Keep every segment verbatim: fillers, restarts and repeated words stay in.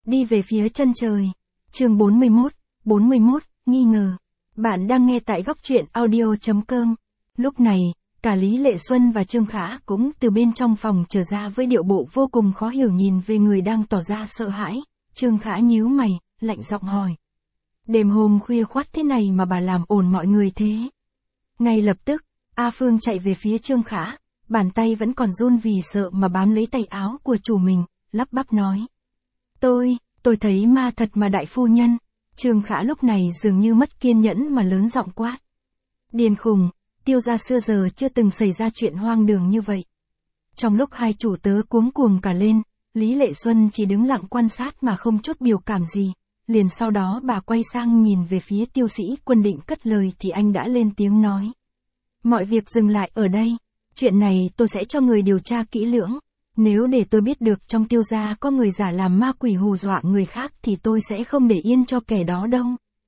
đi về phía chân trời. Chương bốn mươi mốt, bốn mươi mốt, nghi ngờ. Bạn đang nghe tại góc truyện audio chấm com. Lúc này, cả Lý Lệ Xuân và Trương Khả cũng từ bên trong phòng trở ra với điệu bộ vô cùng khó hiểu nhìn về người đang tỏ ra sợ hãi. Trương Khả nhíu mày, lạnh giọng hỏi. Đêm hôm khuya khoắt thế này mà bà làm ồn mọi người thế. Ngay lập tức, A Phương chạy về phía Trương Khả, bàn tay vẫn còn run vì sợ mà bám lấy tay áo của chủ mình, lắp bắp nói. Tôi, tôi thấy ma thật mà đại phu nhân. Trương Khả lúc này dường như mất kiên nhẫn mà lớn giọng quát. Điên khùng, Tiêu gia xưa giờ chưa từng xảy ra chuyện hoang đường như vậy. Trong lúc hai chủ tớ cuống cuồng cả lên, Lý Lệ Xuân chỉ đứng lặng quan sát mà không chút biểu cảm gì. Liền sau đó bà quay sang nhìn về phía Tiêu Sĩ Quân định cất lời thì anh đã lên tiếng nói. Mọi việc dừng lại ở đây. Chuyện này tôi sẽ cho người điều tra kỹ lưỡng. Nếu để tôi biết được trong Tiêu gia có người giả làm ma quỷ hù dọa người khác thì tôi sẽ không để yên cho kẻ đó đâu.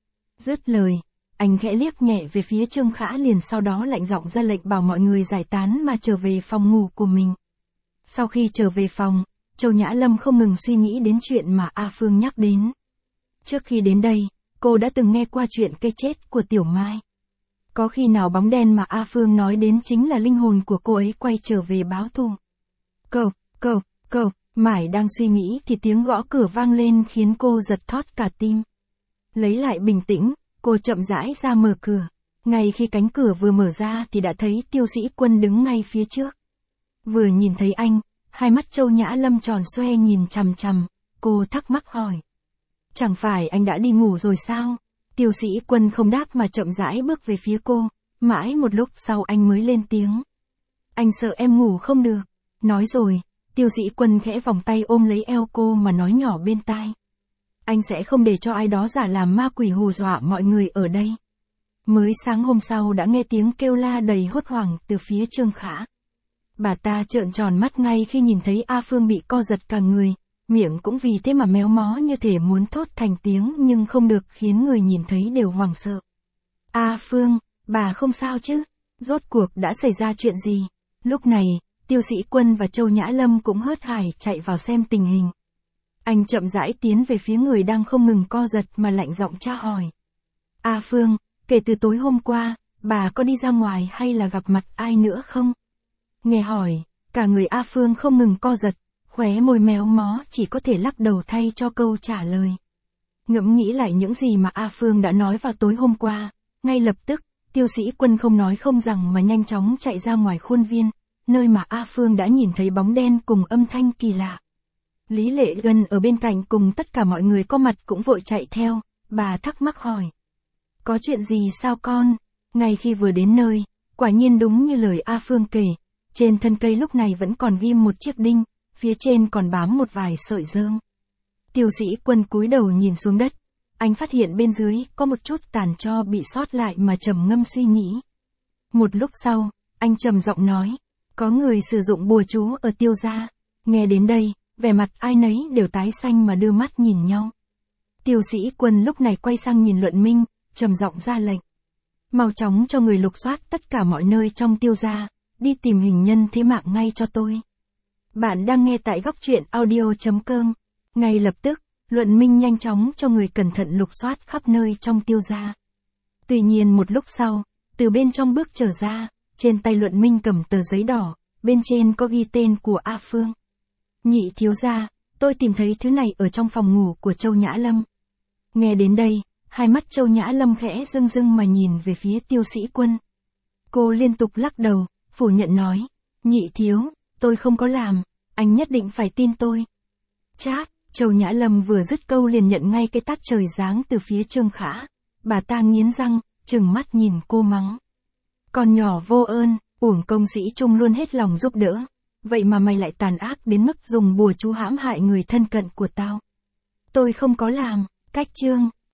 Dứt lời, anh khẽ liếc nhẹ về phía Trương Khả liền sau đó lạnh giọng ra lệnh bảo mọi người giải tán mà trở về phòng ngủ của mình. Sau khi trở về phòng, Châu Nhã Lâm không ngừng suy nghĩ đến chuyện mà A Phương nhắc đến. Trước khi đến đây, cô đã từng nghe qua chuyện cây chết của Tiểu Mai. Có khi nào bóng đen mà A Phương nói đến chính là linh hồn của cô ấy quay trở về báo thù. Cộc, cộc, cộc, mãi đang suy nghĩ thì tiếng gõ cửa vang lên khiến cô giật thót cả tim. Lấy lại bình tĩnh, cô chậm rãi ra mở cửa. Ngay khi cánh cửa vừa mở ra thì đã thấy Tiêu Sĩ Quân đứng ngay phía trước. Vừa nhìn thấy anh, hai mắt Châu Nhã Lâm tròn xoe nhìn chằm chằm, cô thắc mắc hỏi. Chẳng phải anh đã đi ngủ rồi sao? Tiêu Sĩ Quân không đáp mà chậm rãi bước về phía cô, mãi một lúc sau anh mới lên tiếng. Anh sợ em ngủ không được. Nói rồi, Tiêu Sĩ Quân khẽ vòng tay ôm lấy eo cô mà nói nhỏ bên tai. Anh sẽ không để cho ai đó giả làm ma quỷ hù dọa mọi người ở đây. Mới sáng hôm sau đã nghe tiếng kêu la đầy hốt hoảng từ phía Trương Khả. Bà ta trợn tròn mắt ngay khi nhìn thấy A Phương bị co giật cả người, miệng cũng vì thế mà méo mó như thể muốn thốt thành tiếng nhưng không được khiến người nhìn thấy đều hoảng sợ. A Phương, bà không sao chứ? Rốt cuộc đã xảy ra chuyện gì? Lúc này, Tiêu Sĩ Quân và Châu Nhã Lâm cũng hớt hải chạy vào xem tình hình. Anh chậm rãi tiến về phía người đang không ngừng co giật mà lạnh giọng tra hỏi. A Phương, kể từ tối hôm qua, bà có đi ra ngoài hay là gặp mặt ai nữa không? Nghe hỏi, cả người A Phương không ngừng co giật, khóe môi méo mó chỉ có thể lắc đầu thay cho câu trả lời. Ngẫm nghĩ lại những gì mà A Phương đã nói vào tối hôm qua, ngay lập tức, Tiêu Sĩ Quân không nói không rằng mà nhanh chóng chạy ra ngoài khuôn viên, nơi mà A Phương đã nhìn thấy bóng đen cùng âm thanh kỳ lạ. Lý Lệ Gần ở bên cạnh cùng tất cả mọi người có mặt cũng vội chạy theo, bà thắc mắc hỏi. Có chuyện gì sao con? Ngay khi vừa đến nơi, quả nhiên đúng như lời A Phương kể, trên thân cây lúc này vẫn còn ghim một chiếc đinh, phía trên còn bám một vài sợi rơm. Tiêu Sĩ Quân cúi đầu nhìn xuống đất, anh phát hiện bên dưới có một chút tàn tro bị sót lại mà trầm ngâm suy nghĩ. Một lúc sau, anh trầm giọng nói, có người sử dụng bùa chú ở Tiêu gia. Nghe đến đây, vẻ mặt ai nấy đều tái xanh mà đưa mắt nhìn nhau. Tiêu Sĩ Quân lúc này quay sang nhìn Luận Minh, trầm giọng ra lệnh. Mau chóng cho người lục soát tất cả mọi nơi trong Tiêu gia, đi tìm hình nhân thế mạng ngay cho tôi. Bạn đang nghe tại góc truyện audio chấm com. Ngay lập tức, Luận Minh nhanh chóng cho người cẩn thận lục soát khắp nơi trong Tiêu gia. Tuy nhiên một lúc sau, từ bên trong bước trở ra, trên tay Luận Minh cầm tờ giấy đỏ, bên trên có ghi tên của A Phương. Nhị thiếu gia, tôi tìm thấy thứ này ở trong phòng ngủ của Châu Nhã Lâm. Nghe đến đây, hai mắt Châu Nhã Lâm khẽ rưng rưng mà nhìn về phía Tiêu Sĩ Quân. Cô liên tục lắc đầu, phủ nhận nói, nhị thiếu, tôi không có làm, anh nhất định phải tin tôi. Chát, Châu Nhã Lâm vừa dứt câu liền nhận ngay cái tát trời giáng từ phía Trương Khả. Bà ta nghiến răng, trừng mắt nhìn cô mắng. Con nhỏ vô ơn, uổng công Sĩ Trung luôn hết lòng giúp đỡ. Vậy mà mày lại tàn ác đến mức dùng bùa chú hãm hại người thân cận của tao. Tôi không có làm, cách chương.